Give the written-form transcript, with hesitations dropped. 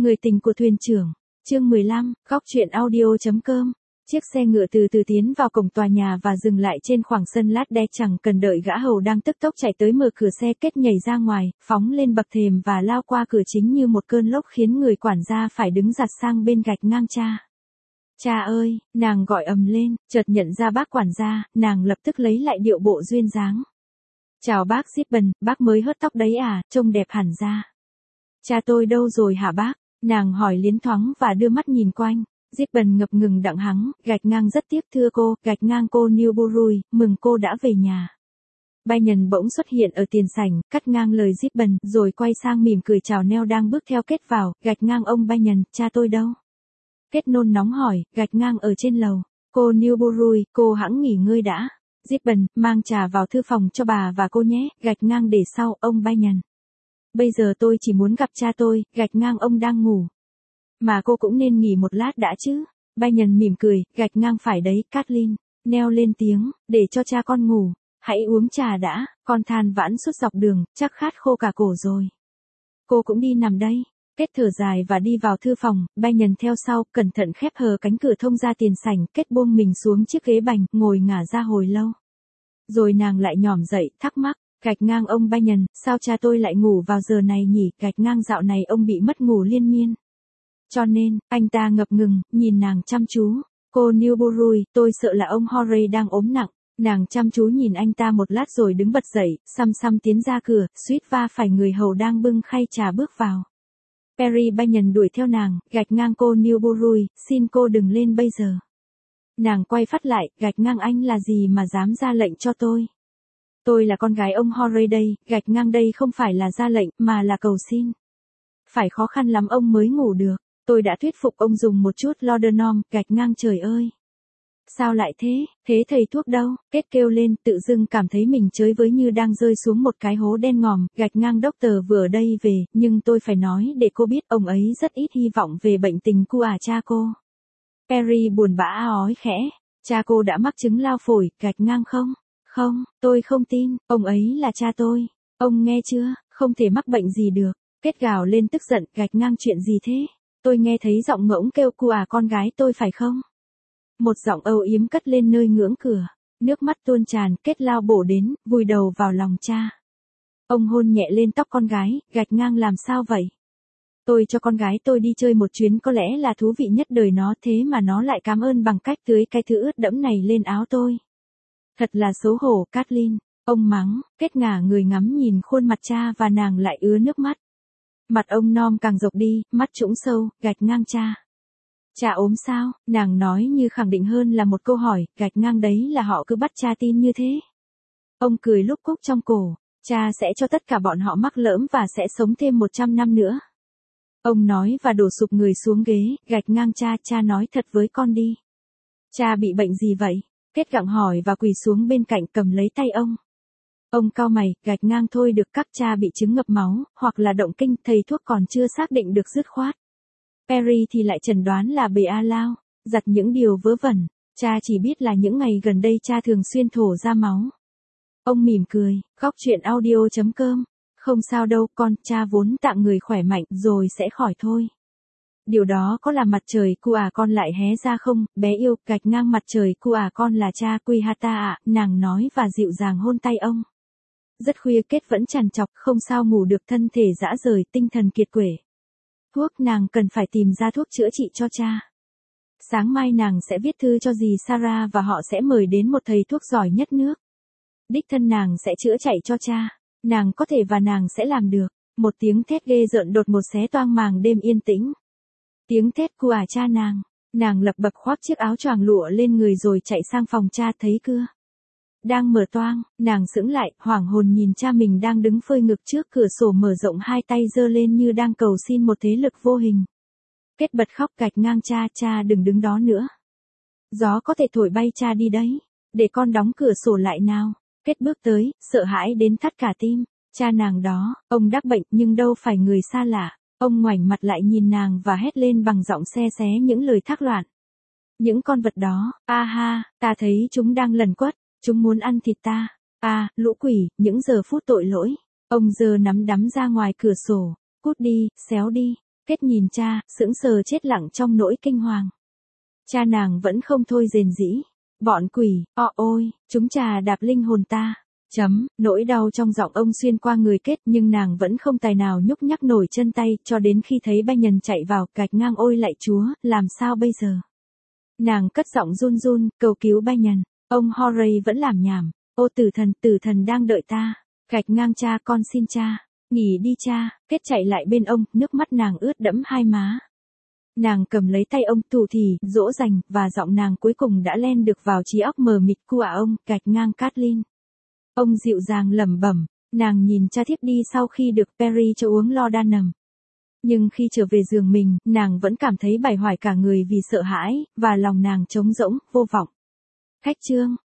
Người tình của thuyền trưởng. Chương 15, góc truyện audio.com. Chiếc xe ngựa từ từ tiến vào cổng tòa nhà và dừng lại trên khoảng sân lát đe, chẳng cần đợi gã hầu đang tức tốc chạy tới mở cửa xe, Kết nhảy ra ngoài, phóng lên bậc thềm và lao qua cửa chính như một cơn lốc, khiến người quản gia phải đứng giặt sang bên gạch ngang cha. Cha ơi, nàng gọi ầm lên, chợt nhận ra bác quản gia, nàng lập tức lấy lại điệu bộ duyên dáng. Chào bác Gibbon, bác mới hớt tóc đấy à, trông đẹp hẳn ra. Cha tôi đâu rồi hả bác? Nàng hỏi liến thoáng và đưa mắt nhìn quanh. Gibbon ngập ngừng đặng hắng, gạch ngang rất tiếc thưa cô, gạch ngang cô Newbury, mừng cô đã về nhà. Bayern bỗng xuất hiện ở tiền sảnh, cắt ngang lời Gibbon, rồi quay sang mỉm cười chào Neo đang bước theo Kết vào, gạch ngang ông Bayern, cha tôi đâu? Kết nôn nóng hỏi, gạch ngang ở trên lầu. Cô Newbury, cô hãng nghỉ ngơi đã. Gibbon, mang trà vào thư phòng cho bà và cô nhé, gạch ngang để sau, ông Bayern. Bây giờ tôi chỉ muốn gặp cha tôi, gạch ngang ông đang ngủ. Mà cô cũng nên nghỉ một lát đã chứ. Bayern mỉm cười, gạch ngang phải đấy, Kathleen. Neo lên tiếng, để cho cha con ngủ. Hãy uống trà đã, con than vãn suốt dọc đường, chắc khát khô cả cổ rồi. Cô cũng đi nằm đây. Kết thở dài và đi vào thư phòng, Bayern theo sau, cẩn thận khép hờ cánh cửa thông ra tiền sảnh, Kết buông mình xuống chiếc ghế bành, ngồi ngả ra hồi lâu. Rồi nàng lại nhỏm dậy, thắc mắc, gạch ngang ông Bayern, sao cha tôi lại ngủ vào giờ này nhỉ, gạch ngang dạo này ông bị mất ngủ liên miên. Cho nên, anh ta ngập ngừng, nhìn nàng chăm chú. Cô Newbury, tôi sợ là ông Horry đang ốm nặng. Nàng chăm chú nhìn anh ta một lát rồi đứng bật dậy, xăm tiến ra cửa, suýt va phải người hầu đang bưng khay trà bước vào. Perry Bayern đuổi theo nàng, gạch ngang cô Newbury, xin cô đừng lên bây giờ. Nàng quay phát lại, gạch ngang anh là gì mà dám ra lệnh cho tôi? Tôi là con gái ông Horry đây, gạch ngang đây không phải là ra lệnh, mà là cầu xin. Phải khó khăn lắm ông mới ngủ được, tôi đã thuyết phục ông dùng một chút laudanum, gạch ngang trời ơi. Sao lại thế thầy thuốc đâu? Kết kêu lên, tự dưng cảm thấy mình chới với như đang rơi xuống một cái hố đen ngòm, gạch ngang doctor vừa ở đây về, nhưng tôi phải nói để cô biết ông ấy rất ít hy vọng về bệnh tình của cha cô. Perry buồn bã ói khẽ, cha cô đã mắc chứng lao phổi, gạch ngang không? Không, tôi không tin, ông ấy là cha tôi. Ông nghe chưa, không thể mắc bệnh gì được. Kết gào lên tức giận, gạch ngang chuyện gì thế? Tôi nghe thấy giọng ngỗng kêu con gái tôi phải không? Một giọng âu yếm cất lên nơi ngưỡng cửa. Nước mắt tuôn tràn, Kết lao bổ đến, vùi đầu vào lòng cha. Ông hôn nhẹ lên tóc con gái, gạch ngang làm sao vậy? Tôi cho con gái tôi đi chơi một chuyến có lẽ là thú vị nhất đời nó, thế mà nó lại cảm ơn bằng cách tưới cái thứ ướt đẫm này lên áo tôi. Thật là xấu hổ, Kathleen. Ông mắng, Kết ngả người ngắm nhìn khuôn mặt cha và nàng lại ứa nước mắt. Mặt ông Nom càng rộng đi, mắt trũng sâu, gạch ngang cha. Cha ốm sao? Nàng nói như khẳng định hơn là một câu hỏi, gạch ngang đấy là họ cứ bắt cha tin như thế. Ông cười lúc cúc trong cổ, cha sẽ cho tất cả bọn họ mắc lỡm và sẽ sống thêm 100 năm nữa. Ông nói và đổ sụp người xuống ghế, gạch ngang cha nói thật với con đi. Cha bị bệnh gì vậy? Kết gặng hỏi và quỳ xuống bên cạnh cầm lấy tay ông. Ông cau mày, gạch ngang thôi được, các cha bị chứng ngập máu, hoặc là động kinh, thầy thuốc còn chưa xác định được dứt khoát. Perry thì lại chẩn đoán là BA lao, giặt những điều vớ vẩn, cha chỉ biết là những ngày gần đây cha thường xuyên thổ ra máu. Ông mỉm cười, góc truyện audio.com, không sao đâu con, cha vốn tạng người khỏe mạnh rồi sẽ khỏi thôi. Điều đó có làm mặt trời cu con lại hé ra không, bé yêu, gạch ngang mặt trời cu con là cha Quihata ạ, nàng nói và dịu dàng hôn tay ông. Rất khuya, Kết vẫn trằn trọc, không sao ngủ được, thân thể dã rời, tinh thần kiệt quệ. Thuốc, nàng cần phải tìm ra thuốc chữa trị cho cha. Sáng mai nàng sẽ viết thư cho dì Sarah và họ sẽ mời đến một thầy thuốc giỏi nhất nước. Đích thân nàng sẽ chữa chạy cho cha. Nàng có thể và nàng sẽ làm được. Một tiếng thét ghê rợn đột ngột xé toang màng đêm yên tĩnh. Tiếng thét của cha nàng. Nàng lập bập khoác chiếc áo choàng lụa lên người rồi chạy sang phòng cha, thấy cửa đang mở toang, nàng sững lại, hoảng hồn nhìn cha mình đang đứng phơi ngực trước cửa sổ mở rộng, hai tay giơ lên như đang cầu xin một thế lực vô hình. Kết bật khóc, gạch ngang cha đừng đứng đó nữa. Gió có thể thổi bay cha đi đấy. Để con đóng cửa sổ lại nào. Kết bước tới, sợ hãi đến thắt cả tim. Cha nàng đó, ông đắc bệnh nhưng đâu phải người xa lạ. Ông ngoảnh mặt lại nhìn nàng và hét lên bằng giọng xe xé những lời thác loạn. Những con vật đó, ha, ta thấy chúng đang lẩn quất. Chúng muốn ăn thịt ta. Lũ quỷ, những giờ phút tội lỗi. Ông giơ nắm đấm ra ngoài cửa sổ. Cút đi, xéo đi. Kết nhìn cha, sững sờ chết lặng trong nỗi kinh hoàng. Cha nàng vẫn không thôi rền rĩ. Bọn quỷ, ôi, chúng trà đạp linh hồn ta. Nỗi đau trong giọng ông xuyên qua người Kết nhưng nàng vẫn không tài nào nhúc nhắc nổi chân tay cho đến khi thấy Banyan chạy vào gạch ngang ôi lạy Chúa, làm sao bây giờ? Nàng cất giọng run run, cầu cứu Banyan. Ông Horay vẫn làm nhảm. Ô tử thần đang đợi ta. Gạch ngang cha, con xin cha. Nghỉ đi cha. Kết chạy lại bên ông, nước mắt nàng ướt đẫm hai má. Nàng cầm lấy tay ông thủ thỉ, dỗ dành, và giọng nàng cuối cùng đã len được vào trí óc mờ mịt của ông, gạch ngang Kathleen. Ông dịu dàng lẩm bẩm, nàng nhìn cha thiếp đi sau khi được Perry cho uống laudanum. Nhưng khi trở về giường mình, nàng vẫn cảm thấy bải hoài cả người vì sợ hãi, và lòng nàng trống rỗng, vô vọng. Khách chương